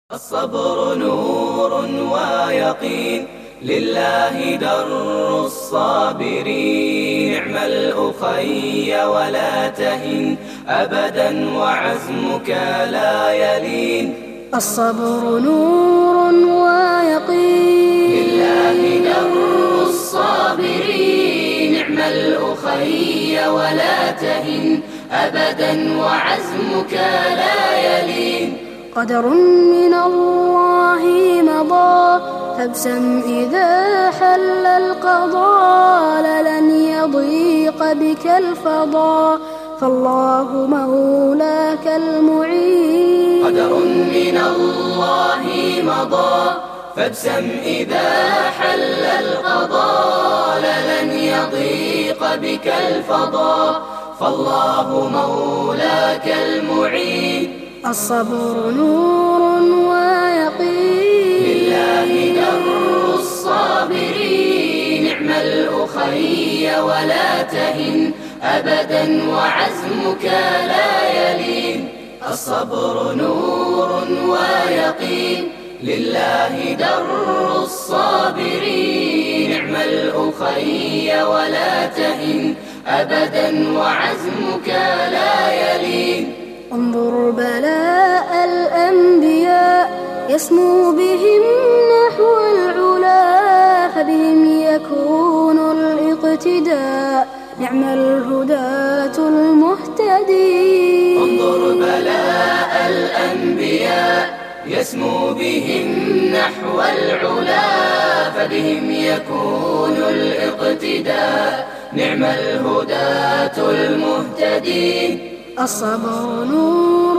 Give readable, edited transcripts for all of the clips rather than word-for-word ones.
الصبر نور ويقين لله در الصابرين. اعمل أخي ولا تهن أبدا وعزمك لا يلين. الصبر نور ويقين لله در الصابرين. اعمل أخي ولا تهن أبدا وعزمك لا يلين. قدر من الله مضى فابسم إذا حل القضاء، لن يضيق بك الفضاء فالله مولاك المعين. قدر من الله مضى فابسم إذا حل القضاء، لن يضيق بك الفضاء فالله مولاك المعين. الصبر نور ويقين لله در الصابرين. اعمل أخي ولا تهن أبدا وعزمك لا يلين. الصبر نور ويقين لله در الصابرين. اعمل أخي ولا تهن أبدا وعزمك لا يلين. انظر بلاء الأنبياء يسمو بهم نحو العلا، فبهم يكون الاقتداء نعم الهداة المهتدين. انظر بلاء الأنبياء يسمو بهم نحو العلا، فبهم يكون الاقتداء نعم الهداة المهتدين. الصبر نور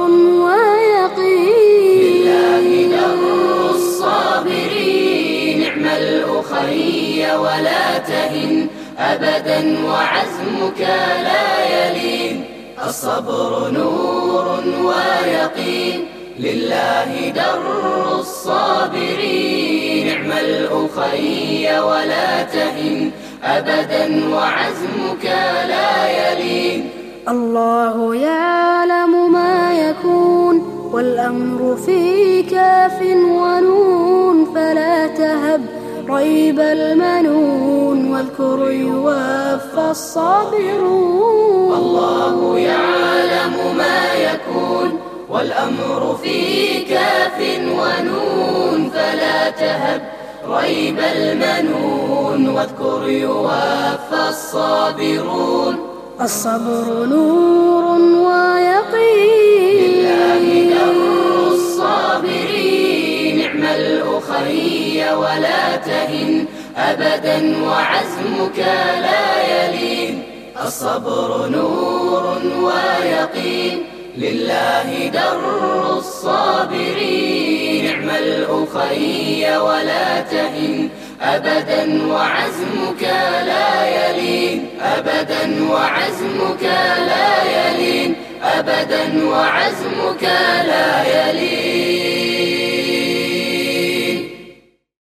ويقين لله در الصابرين. اعمل أخي ولا تهن أبدا وعزمك لا يلين. الصبر نور ويقين لله در الصابرين. اعمل أخي ولا تهن أبدا وعزمك لا يلين. الله يعلم ما يكون والأمر في كاف ونون، فلا تهب ريب المنون واذكر يوفى الصابرون. الله يعلم ما يكون والأمر في كاف ونون، فلا تهب ريب المنون واذكر يوفى الصابرون. الصبر نور ويقين لله در الصابرين. اعمل أخي ولا تهن أبدا وعزمك لا يلين. الصبر نور ويقين لله در الصابرين. اعمل أخي ولا تهن أبدا وعزمك لا يلين. أبدا وعزمك لا يلين. أبدا وعزمك لا يلين.